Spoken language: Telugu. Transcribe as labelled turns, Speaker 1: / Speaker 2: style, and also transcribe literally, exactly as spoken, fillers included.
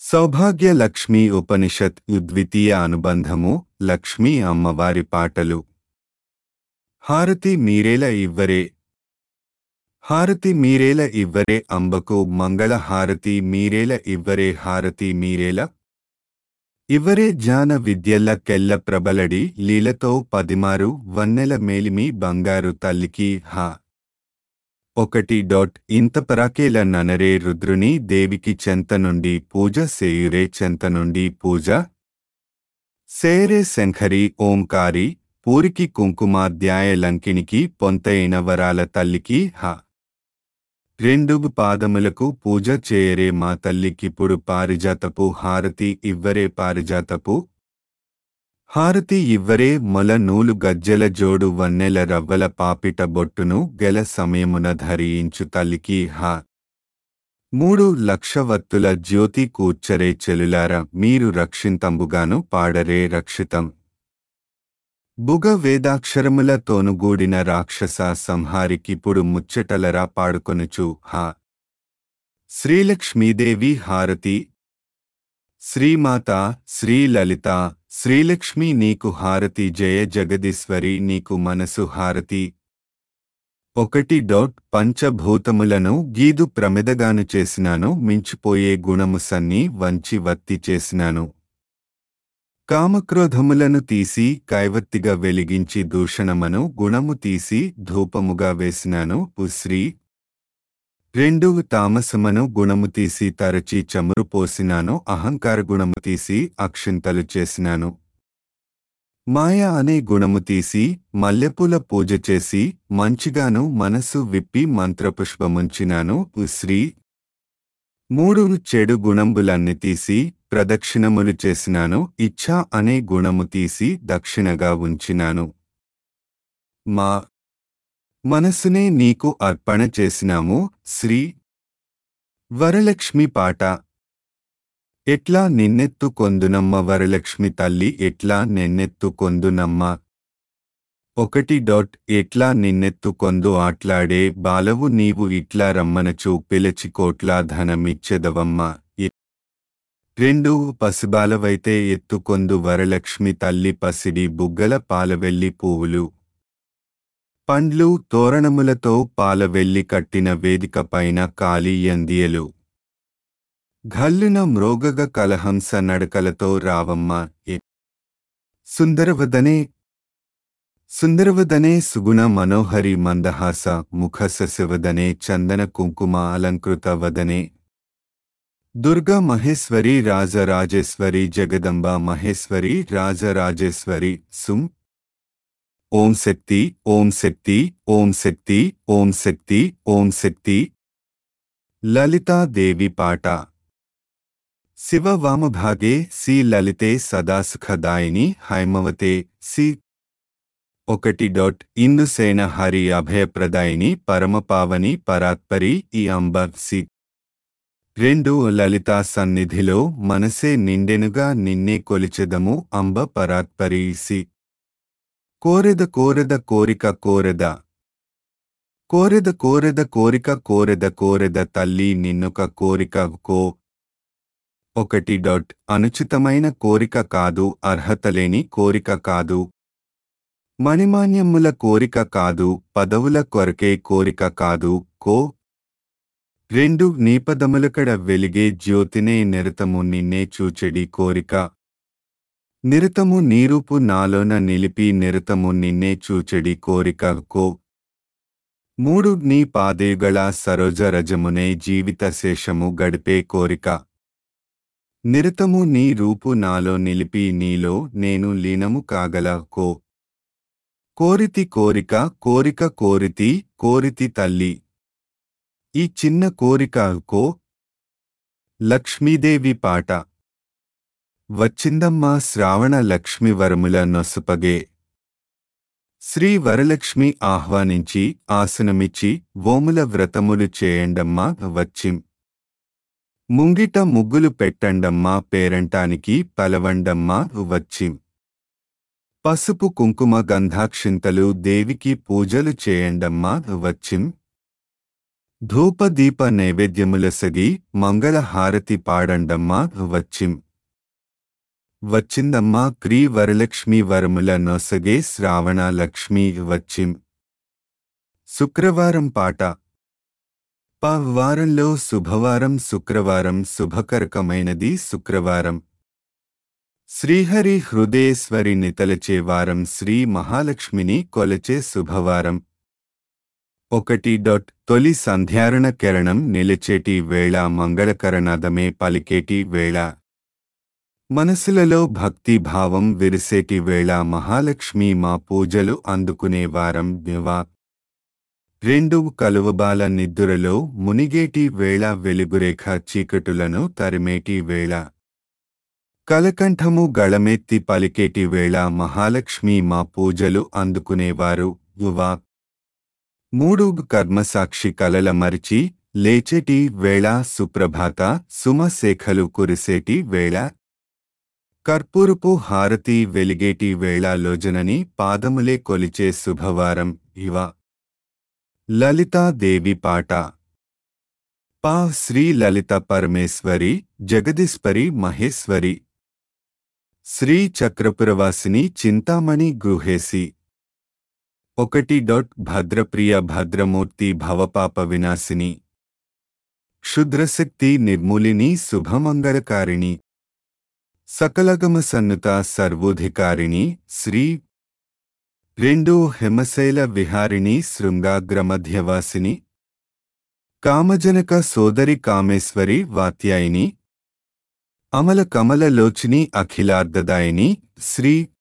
Speaker 1: సౌభాగ్య లక్ష్మీ ఉపనిషత్ ద్వితీయ అనుబంధము లక్ష్మీ అమ్మవారి పాటలు. హారతి మీరేల ఇవ్వరే హారతి మీరేల ఇవ్వరే అంబకు మంగళ హారతి మీరేల ఇవ్వరే హారతి మీరేల ఇవ్వరే జ్ఞాన విద్యల్ల కెల్ల ప్రబలడి లీలతో పదిమారు వన్నెల మేలిమి బంగారు తల్లికి హా ఒకటి డాట్ ఇంత పరాకేల ననరే రుద్రుని దేవికి చెంత నుండి పూజ సేయురే చెంత నుండి పూజ సేరే శంఖరి ఓంకారి పూరికి కుంకుమాధ్యాయ లంకినికి పొంతైన వరాల తల్లికి హ రెండు పాదములకు పూజ చేయరే మా తల్లికిప్పుడు పారిజాతపు హారతి ఇవ్వరే పారిజాతపు హారతి ఇవ్వరే మొల నూలు గజ్జెల జోడు వన్నెల రవ్వల పాపిట బొట్టును గెల సమయమున ధరించు తల్లికి హా మూడు లక్షవత్తుల జ్యోతి కూర్చరే చెలులార మీరు రక్షింతంబుగాను పాడరే రక్షితం బుగ వేదాక్షరముల తోనుగూడిన రాక్షస సంహారికిప్పుడు ముచ్చటలరా పాడుకొనుచు హా శ్రీలక్ష్మీదేవి హారతి శ్రీమాత శ్రీలలిత శ్రీలక్ష్మీ నీకు హారతి జయ జగదీశ్వరి నీకు మనసు హారతి ఒకటి డాట్ పంచభూతములను గీదు ప్రమిదగాను చేసినాను మించిపోయే గుణము సన్ని వంచి వత్తి చేసినాను కామక్రోధములను తీసి కైవత్తిగా వెలిగించి దూషణమను గుణము తీసి ధూపముగా వేసినాను ఉశ్రీ రెండు తామసమను గుణము తీసి తరచి చమురు పోసినాను అహంకార గుణము తీసి అక్షింతలు చేసినాను మాయ అనే గుణము తీసి మల్లెపూల పూజ చేసి మంచిగాను మనసు విప్పి మంత్రపుష్పముంచినాను ఉశ్రీ మూడు చెడు గుణంబులన్ని తీసి ప్రదక్షిణములు చేసినాను ఇచ్ఛా అనే గుణము తీసి దక్షిణగా ఉంచినాను మా మనసునే నీకు అర్పణ చేసినాము శ్రీ వరలక్ష్మి పాట ఎట్లా నిన్నెత్తు కొందునమ్మ వరలక్ష్మి తల్లి ఎట్లా నిన్నెత్తు కొందునమ్మ ఒకటి డాట్ ఎట్లా నిన్నెత్తు కొందు ఆట్లాడే బాలవు నీవు ఇట్లా రమ్మనచు పిలచి కోట్లా ధనమిచ్చెదవమ్మ రెండు పసిబాలవైతే ఎత్తుకొందు వరలక్ష్మి తల్లి పసిడి బుగ్గల పాలవెల్లి పువ్వులు పండ్లు తోరణములతో పాలవెల్లి కట్టిన వేదిక పైన కాలి యందియలు ఘల్లున మ్రోగగ కలహంస నడకలతో రావమ్మ ఎ సుందరవదనే సుందరవదనే సుగుణ మనోహరి మందహాస ముఖ సశివదనే చందన కుంకుమ అలంకృత వదనే దుర్గా మహేశ్వరి రాజరాజేశ్వరి జగదంబ మహేశ్వరి రాజరాజేశ్వరి సుం ఓం శక్తి ఓం శక్తి ఓం శక్తి ఓం శక్తి ఓం శక్తి లలితాదేవి పాట శివ వామభాగే సి లలితే సదాసుఖదాయిని హైమవతే సి ఒకటి డాట్ ఇందుసేన హరి అభయప్రదాయిని పరమపావని పరాత్పరి ఈ అంబ సి రెండు లలితా సన్నిధిలో మనసే నిండెనుగా నిన్నే కొలిచెదము అంబ పరాత్పరి సి కోరెద కోరెద కోరిక కోరెద కోరెద కోరెద కోరిక కోరెద కోరెద తల్లి నిన్నొక కోరిక కో ఒకటి డాట్ అనుచితమైన కోరిక కాదు అర్హతలేని కోరిక కాదు మణిమాన్యముల కోరిక కాదు పదవుల కొరకే కోరిక కాదు కో రెండు నీపదములకడ వెలిగే జ్యోతినే నిరతము నిన్నే చూచెడి కోరిక నిరతము నీరూపు నాలోన నిలిపి నిరతము నిన్నే చూచెడి కోరిక కో మూడు నీ పాదేయుగళ సరోజ రజమునే జీవిత శేషము గడిపే కోరిక నిరతము నీ రూపు నాలో నిలిపి నీలో నేను లీనము కాగల కో కోరితి కోరిక కోరిక కోరితి కోరితి తల్లి ఈ చిన్న కోరిక కో లక్ష్మీదేవి పాట వచ్చిందమ్మా శ్రావణ లక్ష్మి వరముల నొసపగే శ్రీ వరలక్ష్మి ఆహ్వానించి ఆసనమిచ్చి ఓముల వ్రతములు చేయండమ్మా వచ్చిం ముంగిట ముగ్గులు పెట్టండమ్మా పేరంటానికి పలవండమ్మా వచ్చిం పసుపు కుంకుమ గంధాక్షింతలు దేవికి పూజలు చేయండమ్మా వచ్చిం ధూపదీప నైవేద్యములసగి మంగళ హారతి పాడండమ్మా వచ్చిం వచ్చిందమ్మా క్రీ వరలక్ష్మి వరముల నొసగే శ్రావణ లక్ష్మి వచ్చిం. శుక్రవారం పాట. ప వారంలో శుభవారం శుక్రవారం శుభకరకమైనది శుక్రవారం. శ్రీహరి హృదయేశ్వరి నితలచే వారం శ్రీ మహాలక్ష్మిని కొలచే శుభవారం. ఒకటి డాట్ తొలి సంధ్యారణ కిరణం నిలిచేటి వేళ మంగళకరనాదమే పలికేటి వేళ మనసులలో భక్తి భావం విరిసేటి వేళ మహాలక్ష్మి మా పూజలు అందుకునే వారం దివా. రెండు కలువబాల నిద్దురలో మునిగేటి వేళ వెలుగురేఖ చీకటులను తరిమేటి వేళ కలకంఠము గళమెత్తి పలికేటి వేళ మహాలక్ష్మి మా పూజలు అందుకునేవారు యువా. మూడు కర్మసాక్షి కలల మరిచి లేచేటి వేళ సుప్రభాత సుమశేఖలు కురిసేటి వేళ కర్పూరపు హారతి వెలిగేటి వేళ లోజనని పాదములే కొలిచే శుభవారం ఇవ. లలితాదేవి పాట. పా శ్రీ లలిత పరమేశ్వరి జగదీశ్వరి మహేశ్వరి శ్రీ చక్రపురవాసిని చింతామణి గృహేసి. ఒకటి డాట్ భద్రప్రియ భద్రమూర్తి భవపాప వినాశిని క్షుద్రశక్తి నిర్మూలిని శుభమంగళకారిణి సకలగమ సన్నుత సర్వోధికారిణి శ్రీ. రెండు హిమశైల విహారిణి శృంగాగ్రమధ్యవాసిని కామజనక సోదరి కామేశ్వరి వాత్యాయిని అమల కమల లోచిని అఖిలార్ధదాయిని శ్రీ.